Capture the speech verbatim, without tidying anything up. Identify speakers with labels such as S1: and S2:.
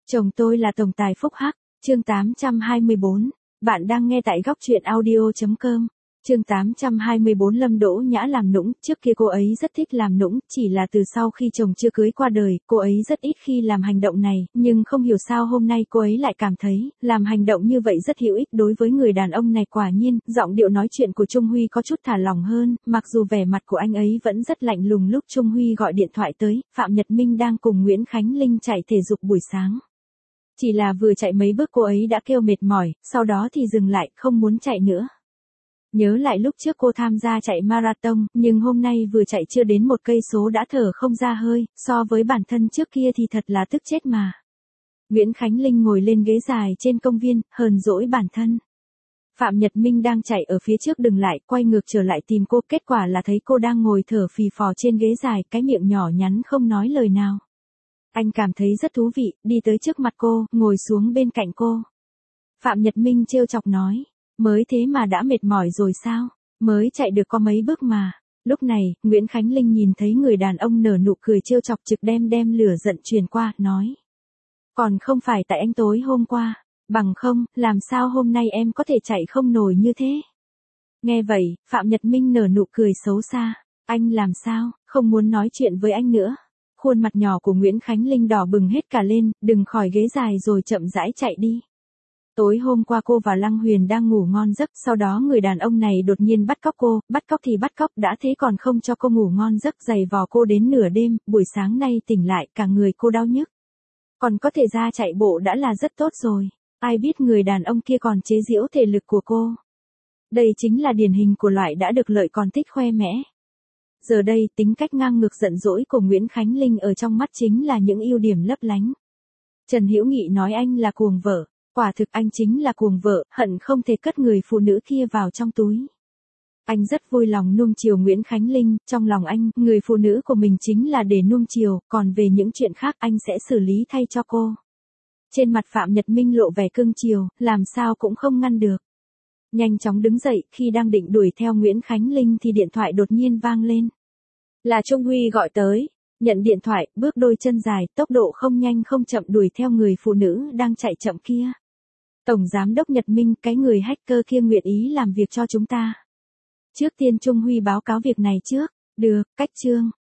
S1: Chồng tôi là tổng tài phúc hắc, chương tám trăm hai mươi bốn. Bạn đang nghe tại góc truyện audio.com. Chương tám trăm hai mươi bốn. Lâm Đỗ Nhã làm nũng, trước kia cô ấy rất thích làm nũng, chỉ là từ sau khi chồng chưa cưới qua đời, cô ấy rất ít khi làm hành động này, nhưng không hiểu sao hôm nay cô ấy lại cảm thấy, làm hành động như vậy rất hữu ích đối với người đàn ông này. Quả nhiên, giọng điệu nói chuyện của Trung Huy có chút thả lỏng hơn, mặc dù vẻ mặt của anh ấy vẫn rất lạnh lùng. Lúc Trung Huy gọi điện thoại tới, Phạm Nhật Minh đang cùng Nguyễn Khánh Linh chạy thể dục buổi sáng. Chỉ là vừa chạy mấy bước cô ấy đã kêu mệt mỏi, sau đó thì dừng lại, không muốn chạy nữa. Nhớ lại lúc trước cô tham gia chạy marathon, nhưng hôm nay vừa chạy chưa đến một cây số đã thở không ra hơi, so với bản thân trước kia thì thật là tức chết mà. Nguyễn Khánh Linh ngồi lên ghế dài trên công viên, hờn dỗi bản thân. Phạm Nhật Minh đang chạy ở phía trước dừng lại, quay ngược trở lại tìm cô, kết quả là thấy cô đang ngồi thở phì phò trên ghế dài, cái miệng nhỏ nhắn không nói lời nào. Anh cảm thấy rất thú vị, đi tới trước mặt cô, ngồi xuống bên cạnh cô. Phạm Nhật Minh trêu chọc nói, mới thế mà đã mệt mỏi rồi sao, mới chạy được có mấy bước mà. Lúc này, Nguyễn Khánh Linh nhìn thấy người đàn ông nở nụ cười trêu chọc trực đem đem lửa giận truyền qua, nói. Còn không phải tại anh tối hôm qua, bằng không, làm sao hôm nay em có thể chạy không nổi như thế. Nghe vậy, Phạm Nhật Minh nở nụ cười xấu xa, anh làm sao, không muốn nói chuyện với anh nữa. Khuôn mặt nhỏ của Nguyễn Khánh Linh đỏ bừng hết cả lên, đừng khỏi ghế dài rồi chậm rãi chạy đi. Tối hôm qua cô và Lăng Huyền đang ngủ ngon giấc, sau đó người đàn ông này đột nhiên bắt cóc cô, bắt cóc thì bắt cóc đã thế còn không cho cô ngủ ngon giấc, giày vò cô đến nửa đêm, buổi sáng nay tỉnh lại cả người cô đau nhức. Còn có thể ra chạy bộ đã là rất tốt rồi, ai biết người đàn ông kia còn chế giễu thể lực của cô. Đây chính là điển hình của loại đã được lợi còn thích khoe mẽ. Giờ đây, tính cách ngang ngược giận dỗi của Nguyễn Khánh Linh ở trong mắt chính là những ưu điểm lấp lánh. Trần Hữu Nghị nói anh là cuồng vợ, quả thực anh chính là cuồng vợ, hận không thể cất người phụ nữ kia vào trong túi. Anh rất vui lòng nuông chiều Nguyễn Khánh Linh, trong lòng anh, người phụ nữ của mình chính là để nuông chiều, còn về những chuyện khác anh sẽ xử lý thay cho cô. Trên mặt Phạm Nhật Minh lộ vẻ cưng chiều, làm sao cũng không ngăn được. Nhanh chóng đứng dậy, khi đang định đuổi theo Nguyễn Khánh Linh thì điện thoại đột nhiên vang lên. Là Trung Huy gọi tới, nhận điện thoại, bước đôi chân dài, tốc độ không nhanh không chậm đuổi theo người phụ nữ đang chạy chậm kia. Tổng Giám đốc Nhật Minh, cái người hacker kia nguyện ý làm việc cho chúng ta. Trước tiên Trung Huy báo cáo việc này trước, được, cách chương.